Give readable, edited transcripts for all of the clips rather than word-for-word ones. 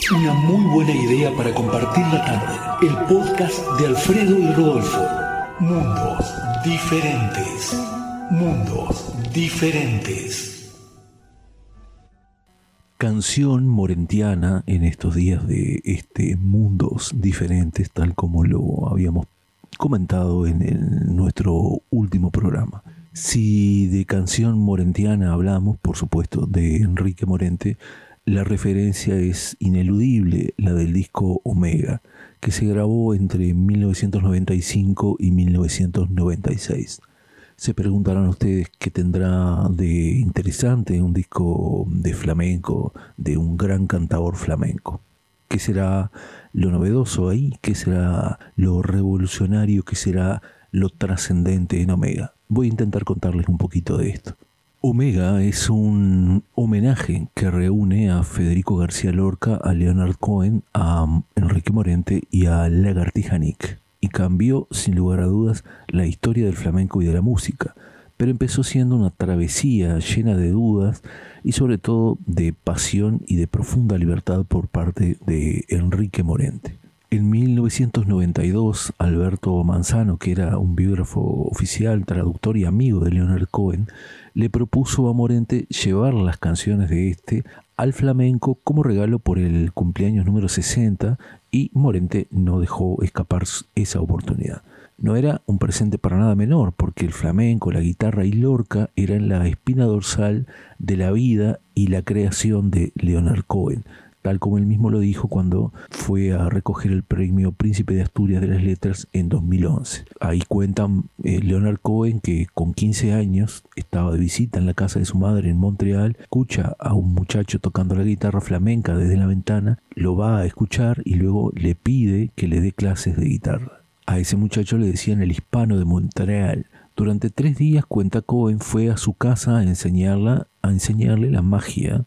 Una muy buena idea para compartir la tarde. El podcast de Alfredo y Rodolfo. Mundos diferentes. Mundos diferentes. Canción morentiana en estos días de Mundos diferentes, tal como lo habíamos comentado en nuestro último programa. Si de canción morentiana hablamos, por supuesto, de Enrique Morente, la referencia es ineludible, la del disco Omega, que se grabó entre 1995 y 1996. Se preguntarán ustedes qué tendrá de interesante un disco de flamenco, de un gran cantador flamenco. ¿Qué será lo novedoso ahí? ¿Qué será lo revolucionario? ¿Qué será lo trascendente en Omega? Voy a intentar contarles un poquito de esto. Omega es un homenaje que reúne a Federico García Lorca, a Leonard Cohen, a Enrique Morente y a Lagartija Nick, y cambió sin lugar a dudas la historia del flamenco y de la música, pero empezó siendo una travesía llena de dudas y sobre todo de pasión y de profunda libertad por parte de Enrique Morente. En 1992, Alberto Manzano, que era un biógrafo oficial, traductor y amigo de Leonard Cohen, le propuso a Morente llevar las canciones de al flamenco como regalo por el cumpleaños número 60, y Morente no dejó escapar esa oportunidad. No era un presente para nada menor, porque el flamenco, la guitarra y Lorca eran la espina dorsal de la vida y la creación de Leonard Cohen, tal como él mismo lo dijo cuando fue a recoger el premio Príncipe de Asturias de las Letras en 2011. Ahí cuentan Leonard Cohen que con 15 años estaba de visita en la casa de su madre en Montreal, escucha a un muchacho tocando la guitarra flamenca desde la ventana, lo va a escuchar y luego le pide que le dé clases de guitarra. A ese muchacho le decían el hispano de Montreal. Durante 3 días, cuenta Cohen, fue a su casa a enseñarle la magia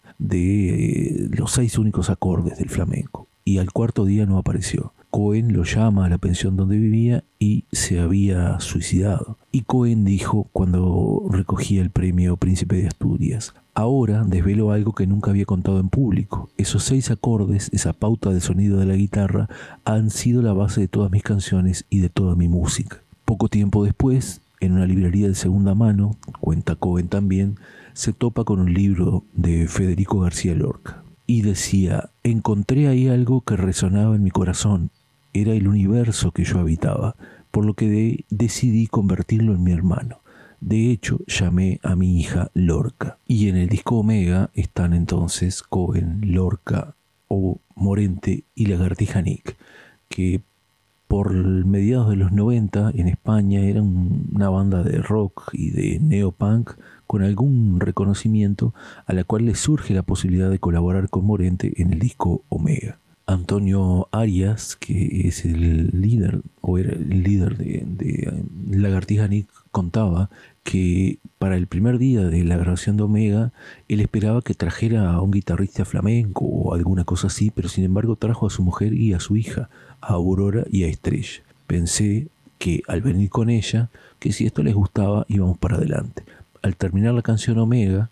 de los 6 únicos acordes del flamenco. Y al 4.º día no apareció. Cohen lo llama a la pensión donde vivía y se había suicidado. Y Cohen dijo cuando recogía el premio Príncipe de Asturias: ahora desvelo algo que nunca había contado en público. Esos 6 acordes, esa pauta de sonido de la guitarra, han sido la base de todas mis canciones y de toda mi música. Poco tiempo después, en una librería de segunda mano, cuenta Cohen también, se topa con un libro de Federico García Lorca. Y decía: encontré ahí algo que resonaba en mi corazón. Era el universo que yo habitaba, por lo que decidí convertirlo en mi hermano. De hecho, llamé a mi hija Lorca. Y en el disco Omega están entonces Cohen, Lorca, o Morente y Lagartija Nick, que por mediados de los 90 en España eran una banda de rock y de neopunk con algún reconocimiento, a la cual le surge la posibilidad de colaborar con Morente en el disco Omega. Antonio Arias, que es el líder, o era el líder de Lagartija Nick, contaba que para el primer día de la grabación de Omega, él esperaba que trajera a un guitarrista flamenco o alguna cosa así, pero sin embargo trajo a su mujer y a su hija, a Aurora y a Estrella. Pensé que al venir con ella, que si esto les gustaba, íbamos para adelante. Al terminar la canción Omega,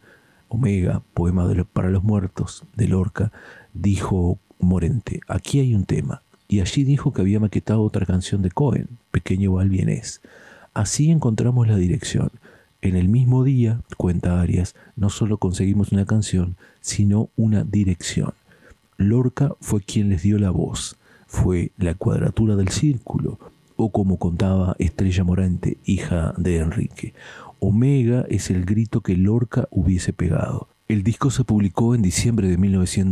poema para los muertos, de Lorca, dijo Morente: aquí hay un tema. Y allí dijo que había maquetado otra canción de Cohen, Pequeño Balbienés. Así encontramos la dirección. En el mismo día, cuenta Arias, no solo conseguimos una canción, sino una dirección. Lorca fue quien les dio la voz. Fue la cuadratura del círculo, o como contaba Estrella Morente, hija de Enrique: Omega es el grito que Lorca hubiese pegado. El disco se publicó en diciembre de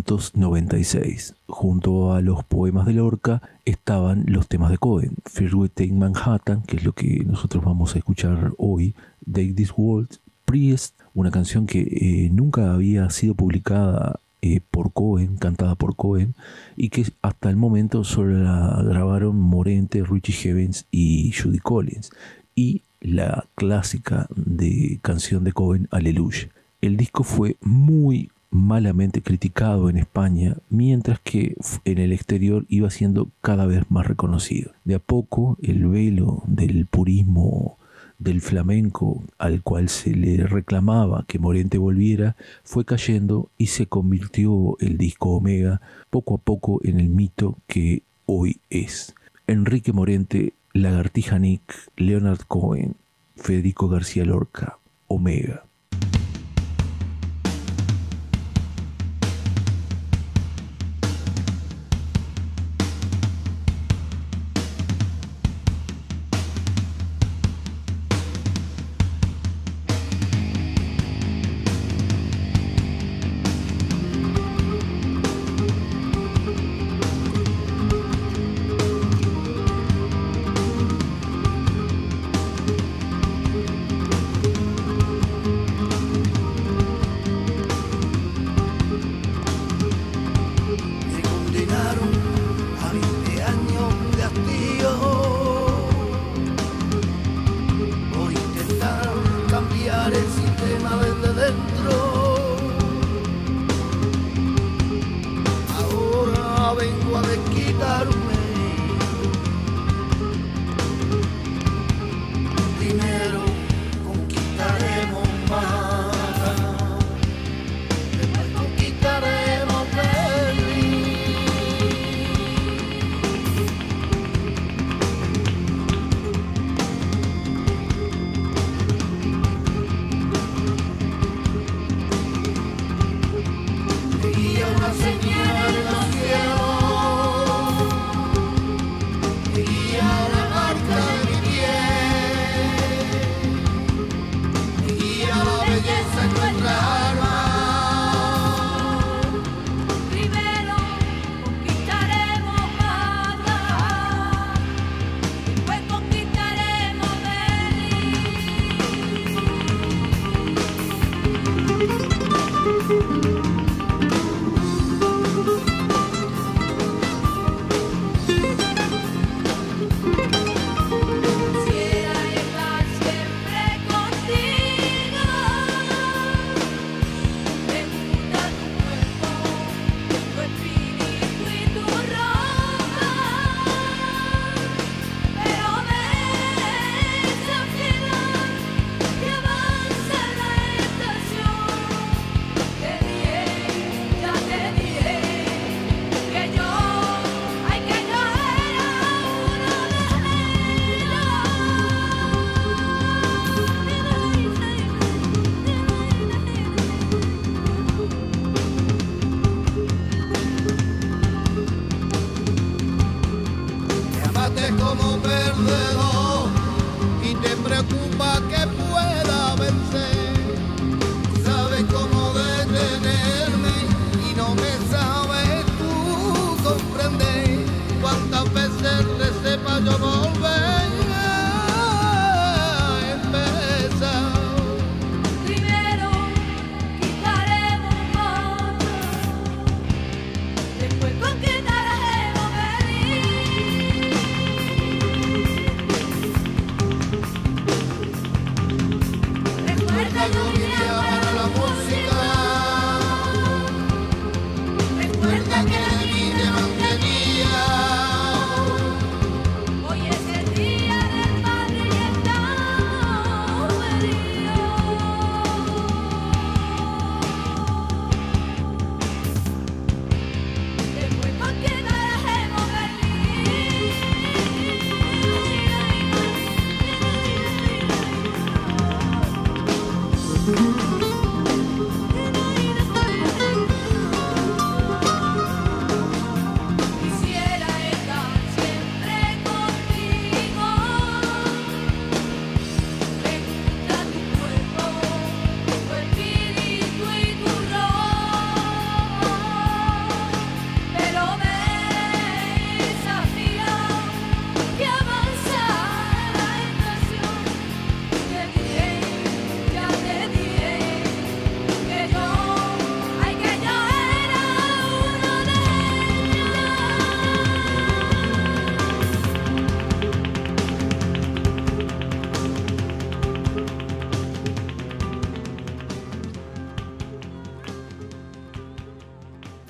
1996. Junto a los poemas de Lorca estaban los temas de Cohen: Fireway in Manhattan, que es lo que nosotros vamos a escuchar hoy, Take This World, Priest, una canción que nunca había sido publicada por Cohen, cantada por Cohen, y que hasta el momento solo la grabaron Morente, Richie Havens y Judy Collins, y la clásica de canción de Cohen, Aleluya. El disco fue muy malamente criticado en España, mientras que en el exterior iba siendo cada vez más reconocido. De a poco el velo del purismo del flamenco al cual se le reclamaba que Morente volviera fue cayendo y se convirtió el disco Omega poco a poco en el mito que hoy es. Enrique Morente, Lagartija Nick, Leonard Cohen, Federico García Lorca, Omega.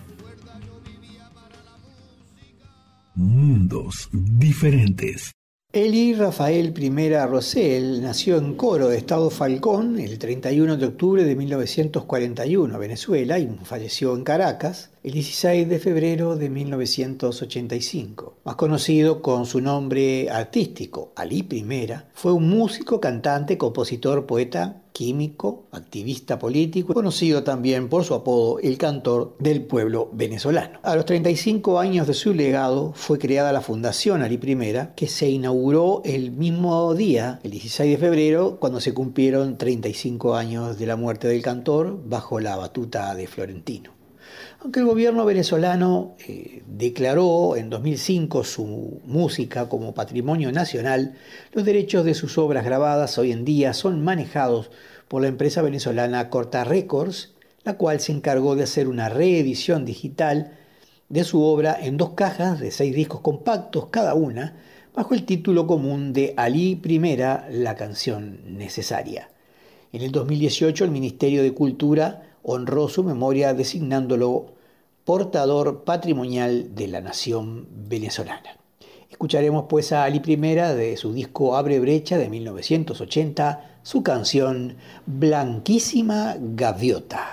Mundos diferentes. Elie Rafael I Rosell nació en Coro de Estado Falcón el 31 de octubre de 1941, Venezuela, y falleció en Caracas el 16 de febrero de 1985. Más conocido con su nombre artístico, Ali I, fue un músico, cantante, compositor, poeta, químico, activista político, conocido también por su apodo El Cantor del Pueblo Venezolano. A los 35 años de su legado fue creada la Fundación Ali I, que se inauguró el mismo día, el 16 de febrero, cuando se cumplieron 35 años de la muerte del cantor bajo la batuta de Florentino. Aunque el gobierno venezolano declaró en 2005 su música como patrimonio nacional, los derechos de sus obras grabadas hoy en día son manejados por la empresa venezolana Corta Records, la cual se encargó de hacer una reedición digital de su obra en 2 cajas de 6 discos compactos cada una, bajo el título común de Ali I, la canción necesaria. En el 2018 el Ministerio de Cultura honró su memoria designándolo portador patrimonial de la nación venezolana. Escucharemos pues a Ali I de su disco Abre Brecha de 1980, su canción Blanquísima Gaviota.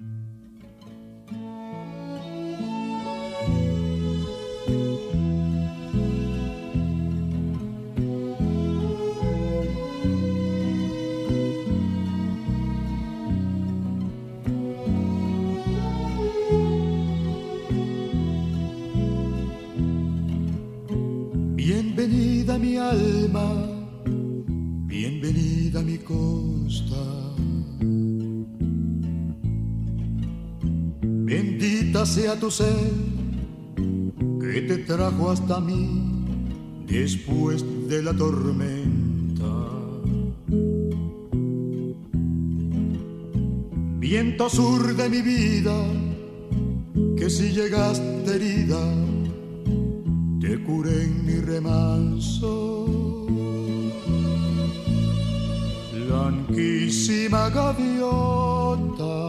Bienvenida mi alma, bienvenida mi costa. Bendita sea tu ser que te trajo hasta mí después de la tormenta. Viento sur de mi vida, que si llegaste herida, te curé en mi remanso. Blanquísima gaviota,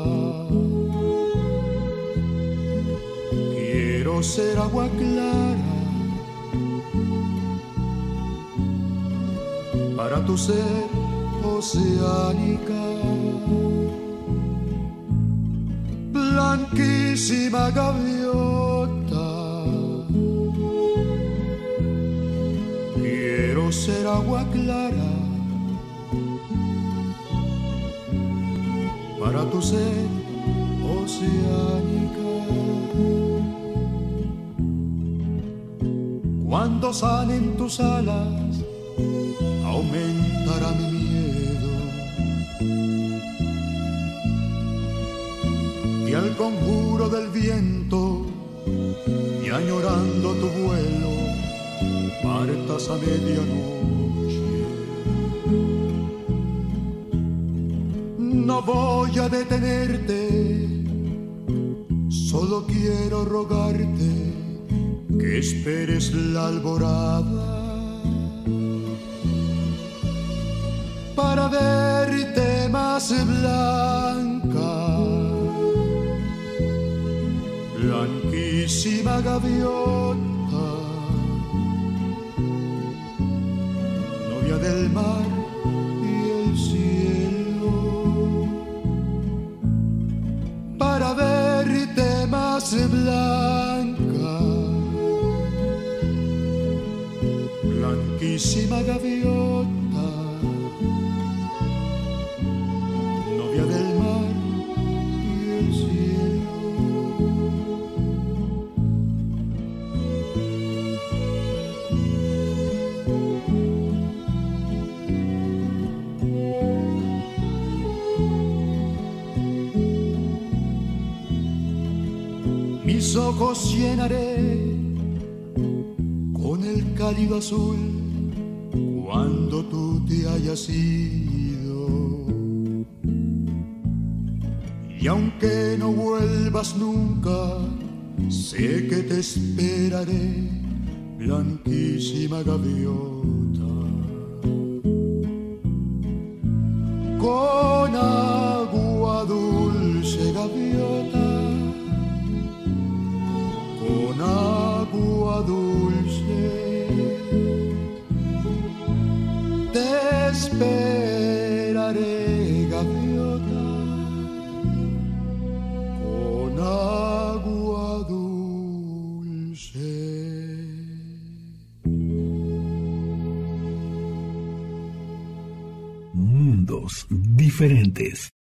quiero ser agua clara para tu ser oceánica. Blanquísima gaviota, quiero ser agua clara para tu ser oceánica. Cuando salen tus alas, aumentará mi miedo, y al conjuro del viento, y añorando tu vuelo, partas a medianoche. No voy a detenerte, solo quiero rogarte que esperes la alborada para verte más blanca. Blanquísima gaviota, novia del mar y el cielo, para verte más blanca. Blanquísima gaviota, novia del mar y el cielo. Mis ojos llenaré con el cálido azul cuando tú te hayas ido, y aunque no vuelvas nunca, sé que te esperaré, blanquísima gaviota. Con agua dulce, gaviota, con agua dulce, Mundos diferentes.